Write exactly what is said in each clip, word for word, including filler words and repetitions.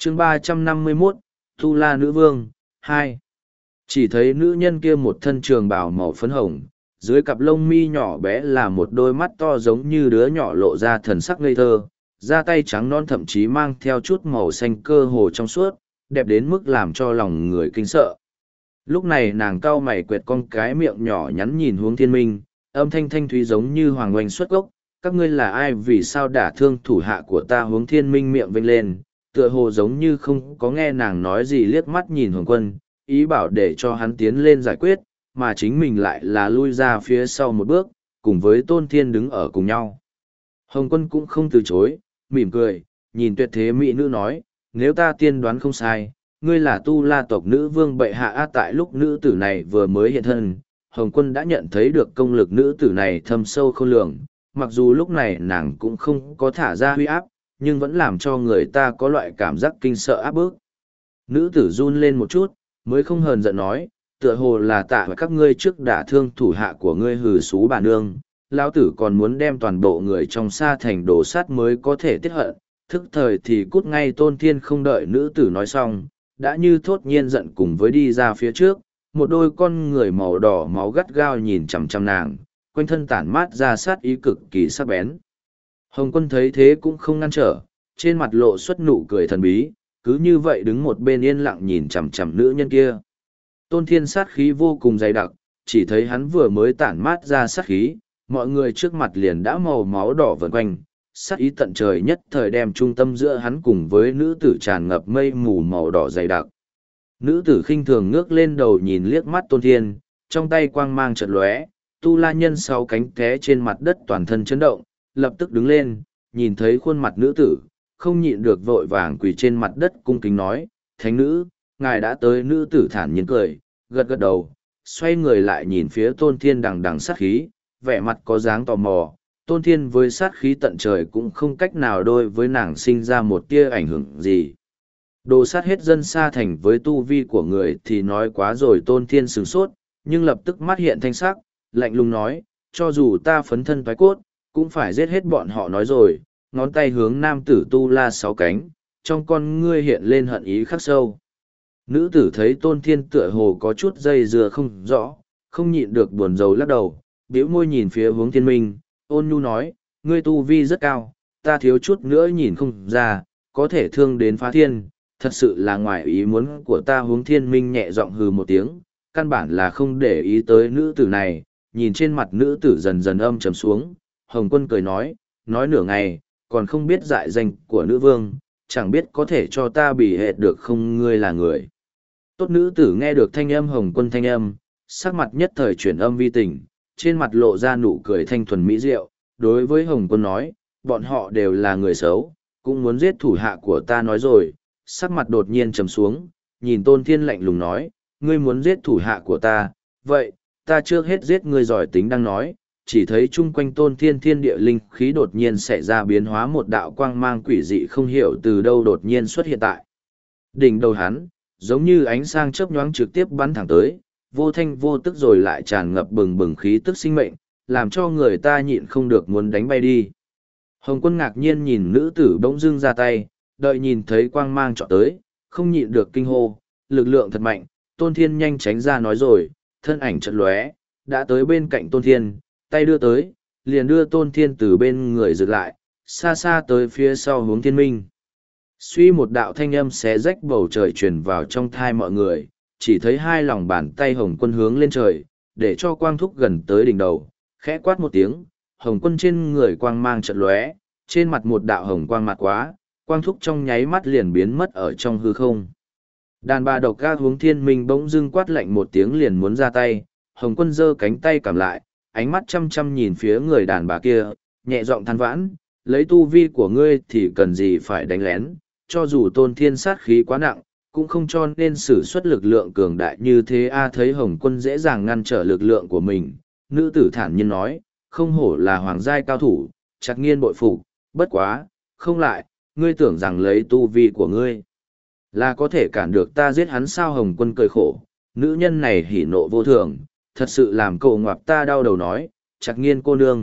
chương ba trăm năm mươi mốt, Tu La Nữ Vương, hai. Chỉ thấy nữ nhân kia một thân trường bào màu phấn hồng, dưới cặp lông mi nhỏ bé là một đôi mắt to giống như đứa nhỏ lộ ra thần sắc ngây thơ, da tay trắng non thậm chí mang theo chút màu xanh cơ hồ trong suốt, đẹp đến mức làm cho lòng người kinh sợ. Lúc này nàng cau mày quẹt con cái miệng nhỏ nhắn nhìn hướng thiên minh, âm thanh thanh thúy giống như hoàng oanh xuất gốc, các ngươi là ai vì sao đả thương thủ hạ của ta? Hướng thiên minh miệng vênh lên, tựa hồ giống như không có nghe nàng nói gì, liếc mắt nhìn Hồng Quân, ý bảo để cho hắn tiến lên giải quyết, mà chính mình lại là lui ra phía sau một bước, cùng với Tôn Thiên đứng ở cùng nhau. Hồng Quân cũng không từ chối, mỉm cười, nhìn tuyệt thế mỹ nữ nói, nếu ta tiên đoán không sai, ngươi là Tu La tộc nữ vương bệ hạ á. Tại lúc nữ tử này vừa mới hiện thân, Hồng Quân đã nhận thấy được công lực nữ tử này thâm sâu không lường, mặc dù lúc này nàng cũng không có thả ra huy áp, nhưng vẫn làm cho người ta có loại cảm giác kinh sợ áp bức. Nữ tử run lên một chút, mới không hờn giận nói, tựa hồ là tạ các ngươi trước đả thương thủ hạ của ngươi hừ xú bà nương, lão tử còn muốn đem toàn bộ người trong sa thành đổ sát mới có thể tiết hận, thức thời thì cút ngay. Tôn Thiên không đợi nữ tử nói xong, đã như thốt nhiên giận cùng với đi ra phía trước, một đôi con người màu đỏ máu gắt gao nhìn chằm chằm nàng, quanh thân tản mát ra sát ý cực kỳ sắc bén. Hồng Quân thấy thế cũng không ngăn trở, trên mặt lộ xuất nụ cười thần bí, cứ như vậy đứng một bên yên lặng nhìn chằm chằm nữ nhân kia. Tôn Thiên sát khí vô cùng dày đặc, chỉ thấy hắn vừa mới tản mát ra sát khí, mọi người trước mặt liền đã màu máu đỏ vần quanh, sát ý tận trời nhất thời đem trung tâm giữa hắn cùng với nữ tử tràn ngập mây mù màu đỏ dày đặc. Nữ tử khinh thường ngước lên đầu nhìn liếc mắt Tôn Thiên, trong tay quang mang chợt lóe, Tu La nhân sáu cánh té trên mặt đất toàn thân chấn động, lập tức đứng lên, nhìn thấy khuôn mặt nữ tử, không nhịn được vội vàng quỳ trên mặt đất cung kính nói, thánh nữ, ngài đã tới. Nữ tử thản nhiên cười, gật gật đầu, xoay người lại nhìn phía Tôn Thiên đằng đằng sát khí, vẻ mặt có dáng tò mò. Tôn Thiên với sát khí tận trời cũng không cách nào đối với nàng sinh ra một tia ảnh hưởng gì. Đồ sát hết dân sa thành với tu vi của người thì nói quá rồi. Tôn Thiên sửng sốt, nhưng lập tức mắt hiện thanh sắc, lạnh lùng nói, cho dù ta phấn thân thoái cốt, cũng phải giết hết bọn họ. Nói rồi, ngón tay hướng nam tử Tu La sáu cánh, trong con ngươi hiện lên hận ý khắc sâu. Nữ tử thấy Tôn Thiên tựa hồ có chút dây dưa không rõ, không nhịn được buồn rầu lắc đầu, bĩu môi nhìn phía Hướng Thiên Minh, ôn nhu nói, ngươi tu vi rất cao, ta thiếu chút nữa nhìn không ra, có thể thương đến phá thiên, thật sự là ngoài ý muốn của ta. Hướng Thiên Minh nhẹ giọng hừ một tiếng, căn bản là không để ý tới nữ tử này, nhìn trên mặt nữ tử dần dần âm trầm xuống. Hồng Quân cười nói, nói nửa ngày, còn không biết dại danh của nữ vương, chẳng biết có thể cho ta bị hệt được không? Ngươi là người tốt. Nữ tử nghe được thanh âm Hồng Quân thanh âm, sắc mặt nhất thời chuyển âm vi tình, trên mặt lộ ra nụ cười thanh thuần mỹ diệu, đối với Hồng Quân nói, bọn họ đều là người xấu, cũng muốn giết thủ hạ của ta. Nói rồi, sắc mặt đột nhiên trầm xuống, nhìn Tôn Thiên lạnh lùng nói, ngươi muốn giết thủ hạ của ta, vậy, ta trước hết giết ngươi. Giỏi tính đang nói, chỉ thấy chung quanh Tôn Thiên thiên địa linh khí đột nhiên xảy ra biến hóa, một đạo quang mang quỷ dị không hiểu từ đâu đột nhiên xuất hiện tại đỉnh đầu hắn, giống như ánh sáng chớp nhoáng trực tiếp bắn thẳng tới, vô thanh vô tức rồi lại tràn ngập bừng bừng khí tức sinh mệnh, làm cho người ta nhịn không được muốn đánh bay đi. Hồng Quân ngạc nhiên nhìn nữ tử bỗng dưng ra tay, đợi nhìn thấy quang mang trọ tới, không nhịn được kinh hô, lực lượng thật mạnh. Tôn Thiên nhanh tránh ra. Nói rồi, thân ảnh chợt lóe, đã tới bên cạnh Tôn Thiên, tay đưa tới, liền đưa Tôn Thiên từ bên người giật lại, xa xa tới phía sau Hướng Thiên Minh. Suy một đạo thanh âm xé rách bầu trời truyền vào trong thai mọi người, chỉ thấy hai lòng bàn tay Hồng Quân hướng lên trời, để cho quang thúc gần tới đỉnh đầu, khẽ quát một tiếng, Hồng Quân trên người quang mang chợt lóe, trên mặt một đạo hồng quang mặt quá, quang thúc trong nháy mắt liền biến mất ở trong hư không. Đàn bà độc ga Hướng Thiên Minh bỗng dưng quát lạnh một tiếng liền muốn ra tay, Hồng Quân giơ cánh tay cầm lại, ánh mắt chăm chăm nhìn phía người đàn bà kia, nhẹ giọng than vãn, lấy tu vi của ngươi thì cần gì phải đánh lén, cho dù Tôn Thiên sát khí quá nặng, cũng không cho nên sử xuất lực lượng cường đại như thế. A thấy Hồng Quân dễ dàng ngăn trở lực lượng của mình, nữ tử thản nhiên nói, không hổ là hoàng giai cao thủ, Trạc Nghiên bội phục, bất quá, không lại, ngươi tưởng rằng lấy tu vi của ngươi là có thể cản được ta giết hắn sao? Hồng Quân cười khổ, nữ nhân này hỉ nộ vô thường, thật sự làm cậu ngoạp ta đau đầu nói, Trạc Nghiên cô nương,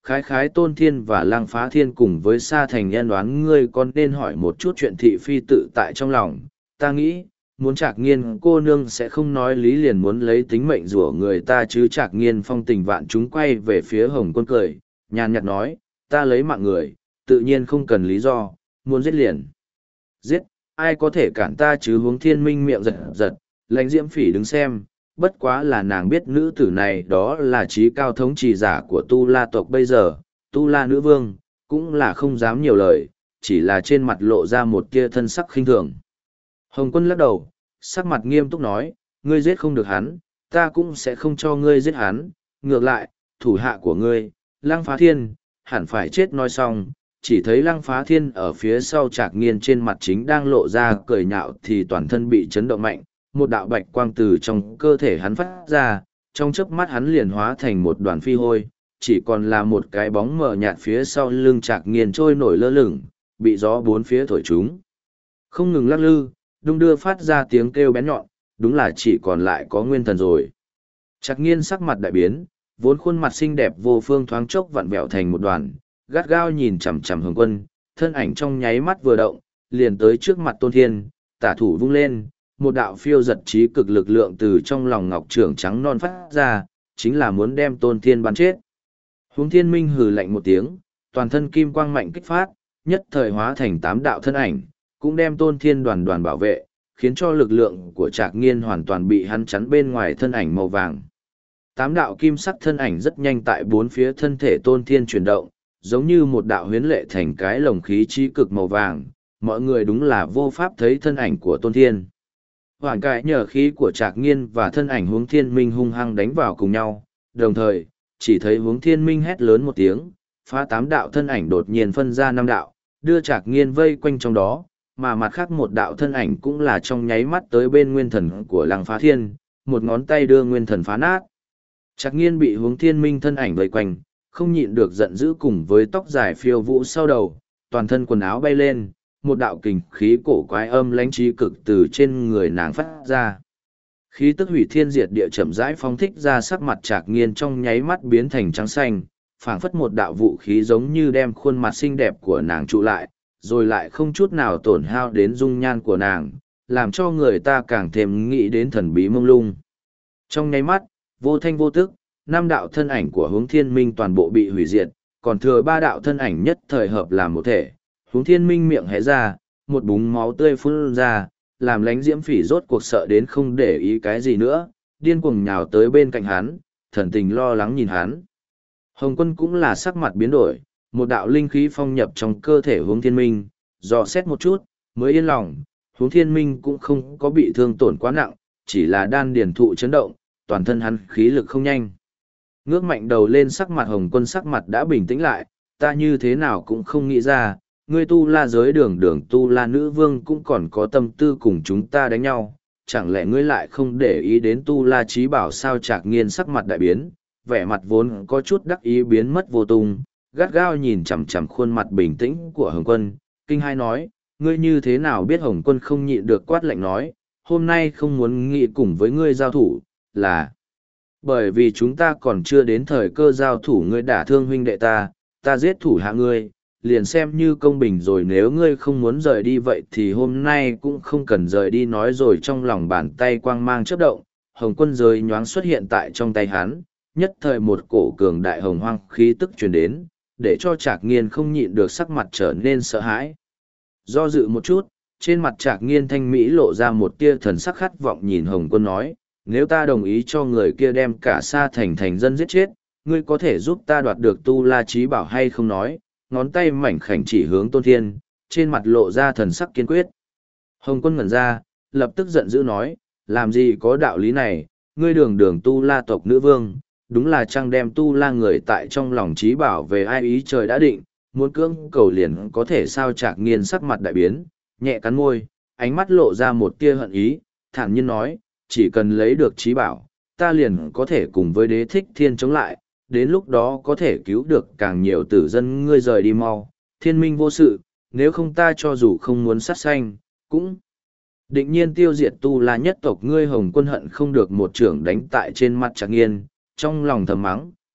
khái khái Tôn Thiên và Lăng Phá Thiên cùng với Sa Thành nhân đoán ngươi còn nên hỏi một chút chuyện thị phi tự tại trong lòng. Ta nghĩ, muốn Trạc Nghiên cô nương sẽ không nói lý liền muốn lấy tính mệnh rủa người ta chứ. Trạc Nghiên phong tình vạn chúng quay về phía Hồng Quân cười, nhàn nhạt nói, ta lấy mạng người, tự nhiên không cần lý do, muốn giết liền. Giết, ai có thể cản ta chứ. Hướng Thiên Minh miệng giật giật, Lãnh Diễm Phỉ đứng xem, bất quá là nàng biết nữ tử này đó là trí cao thống trì giả của Tu La tộc bây giờ, Tu La nữ vương, cũng là không dám nhiều lời, chỉ là trên mặt lộ ra một tia thân sắc khinh thường. Hồng Quân lắc đầu, sắc mặt nghiêm túc nói, ngươi giết không được hắn, ta cũng sẽ không cho ngươi giết hắn, ngược lại, thủ hạ của ngươi, Lăng Phá Thiên, hẳn phải chết. Nói xong, chỉ thấy Lăng Phá Thiên ở phía sau Trạc Nghiên trên mặt chính đang lộ ra cười nhạo thì toàn thân bị chấn động mạnh, một đạo bạch quang từ trong cơ thể hắn phát ra, trong chớp mắt hắn liền hóa thành một đoàn phi hôi, chỉ còn là một cái bóng mờ nhạt phía sau lưng Trạc Nghiên trôi nổi lơ lửng, bị gió bốn phía thổi chúng. Không ngừng lắc lư, đung đưa phát ra tiếng kêu bén nhọn, đúng là chỉ còn lại có nguyên thần rồi. Trạc Nghiên sắc mặt đại biến, vốn khuôn mặt xinh đẹp vô phương thoáng chốc vặn vẹo thành một đoàn, gắt gao nhìn chằm chằm Hồng Quân, thân ảnh trong nháy mắt vừa động, liền tới trước mặt Tôn Thiên, tả thủ vung lên, một đạo phiêu giật trí cực lực lượng từ trong lòng ngọc trưởng trắng non phát ra, chính là muốn đem Tôn Thiên bắn chết. Hướng Thiên Minh hừ lạnh một tiếng, toàn thân kim quang mạnh kích phát, nhất thời hóa thành tám đạo thân ảnh, cũng đem Tôn Thiên đoàn đoàn bảo vệ, khiến cho lực lượng của Trạc Nghiên hoàn toàn bị hắn chắn bên ngoài thân ảnh màu vàng. Tám đạo kim sắc thân ảnh rất nhanh tại bốn phía thân thể Tôn Thiên chuyển động, giống như một đạo huyến lệ thành cái lồng khí trí cực màu vàng, mọi người đúng là vô pháp thấy thân ảnh của Tôn Thiên. Hoàn cải nhờ khí của Trạc Nghiên và thân ảnh Hướng Thiên Minh hung hăng đánh vào cùng nhau, đồng thời, chỉ thấy Hướng Thiên Minh hét lớn một tiếng, phá tám đạo thân ảnh đột nhiên phân ra năm đạo, đưa Trạc Nghiên vây quanh trong đó, mà mặt khác một đạo thân ảnh cũng là trong nháy mắt tới bên nguyên thần của Lăng Phá Thiên, một ngón tay đưa nguyên thần phá nát. Trạc Nghiên bị Hướng Thiên Minh thân ảnh vây quanh, không nhịn được giận dữ, cùng với tóc dài phiêu vũ sau đầu, toàn thân quần áo bay lên, một đạo kình khí cổ quái âm lãnh trí cực từ trên người nàng phát ra. Khí tức hủy thiên diệt địa chậm rãi phóng thích ra, sắc mặt Trạc Nghiên trong nháy mắt biến thành trắng xanh, phảng phất một đạo vũ khí giống như đem khuôn mặt xinh đẹp của nàng trụ lại, rồi lại không chút nào tổn hao đến dung nhan của nàng, làm cho người ta càng thêm nghĩ đến thần bí mông lung. Trong nháy mắt, vô thanh vô tức, năm đạo thân ảnh của Hướng Thiên Minh toàn bộ bị hủy diệt, còn thừa ba đạo thân ảnh nhất thời hợp làm một thể. Hướng Thiên Minh miệng hé ra, một búng máu tươi phun ra, làm Lãnh Diễm Phỉ rốt cuộc sợ đến không để ý cái gì nữa, điên cuồng nhào tới bên cạnh hắn, thần tình lo lắng nhìn hắn. Hồng Quân cũng là sắc mặt biến đổi, một đạo linh khí phong nhập trong cơ thể Hướng Thiên Minh, dò xét một chút, mới yên lòng. Hướng Thiên Minh cũng không có bị thương tổn quá nặng, chỉ là đan điền thụ chấn động, toàn thân hắn khí lực không nhanh. Ngước mạnh đầu lên, sắc mặt Hồng Quân sắc mặt đã bình tĩnh lại, ta như thế nào cũng không nghĩ ra, ngươi Tu La giới đường đường Tu La nữ vương cũng còn có tâm tư cùng chúng ta đánh nhau, chẳng lẽ ngươi lại không để ý đến Tu La trí bảo sao? Trạc Nghiên sắc mặt đại biến, vẻ mặt vốn có chút đắc ý biến mất vô tung, gắt gao nhìn chằm chằm khuôn mặt bình tĩnh của Hồng Quân, kinh hai nói, ngươi như thế nào biết? Hồng Quân không nhịn được quát lạnh nói, hôm nay không muốn nghị cùng với ngươi giao thủ, là bởi vì chúng ta còn chưa đến thời cơ giao thủ, ngươi đả thương huynh đệ ta, ta giết thủ hạ ngươi, liền xem như công bình rồi, nếu ngươi không muốn rời đi vậy thì hôm nay cũng không cần rời đi. Nói rồi trong lòng bàn tay quang mang chớp động, Hồng Quân giới nhoáng xuất hiện tại trong tay hắn, nhất thời một cổ cường đại hồng hoang khí tức truyền đến, để cho Trạc Nghiên không nhịn được sắc mặt trở nên sợ hãi. Do dự một chút, trên mặt Trạc Nghiên thanh mỹ lộ ra một tia thần sắc khát vọng, nhìn Hồng Quân nói, nếu ta đồng ý cho người kia đem cả Sa Thành thành dân giết chết, ngươi có thể giúp ta đoạt được Tu La trí bảo hay không? Nói, ngón tay mảnh khảnh chỉ hướng Tôn Thiên, trên mặt lộ ra thần sắc kiên quyết. Hồng Quân ngẩn ra, lập tức giận dữ nói, làm gì có đạo lý này, ngươi đường đường Tu La tộc nữ vương, đúng là chăng đem Tu La người tại trong lòng trí bảo về ai ý trời đã định, muốn cưỡng cầu liền có thể sao? Trạc Nghiên sắc mặt đại biến, nhẹ cắn môi, ánh mắt lộ ra một tia hận ý, thản nhiên nói, chỉ cần lấy được trí bảo, ta liền có thể cùng với Đế Thích Thiên chống lại, đến lúc đó có thể cứu được càng nhiều tử dân. Ngươi rời đi mau, Thiên Minh vô sự, nếu không ta cho dù không muốn sát sanh, cũng định nhiên tiêu diệt Tu La nhất tộc ngươi. Hồng Quân hận không được một trưởng đánh tại trên mặt Trạc Nghiên, trong lòng thầm mắng,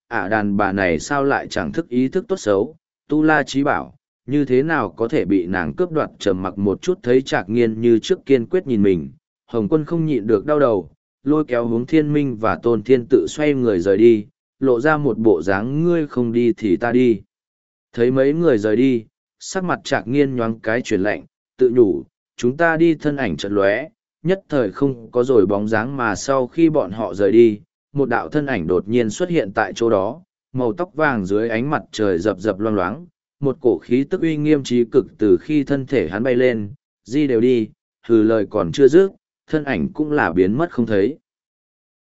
ả đàn bà này sao lại chẳng thức ý thức tốt xấu, tu la trí bảo, như thế nào có thể bị nàng cướp đoạt. Trầm mặc một chút thấy Trạc Nghiên như trước kiên quyết nhìn mình, Hồng Quân không nhịn được đau đầu, lôi kéo Hướng Thiên Minh và Tôn Thiên Tự xoay người rời đi, lộ ra một bộ dáng ngươi không đi thì ta đi. Thấy mấy người rời đi, sắc mặt Trạc Nghiên nhoáng cái chuyển lạnh, tự nhủ, chúng ta đi. Thân ảnh chợt lóe, nhất thời không có rồi bóng dáng, mà sau khi bọn họ rời đi, một đạo thân ảnh đột nhiên xuất hiện tại chỗ đó, màu tóc vàng dưới ánh mặt trời rập rập loang loáng, một cổ khí tức uy nghiêm trí cực từ khi thân thể hắn bay lên, di đều đi, hừ lời còn chưa dứt, thân ảnh cũng là biến mất không thấy.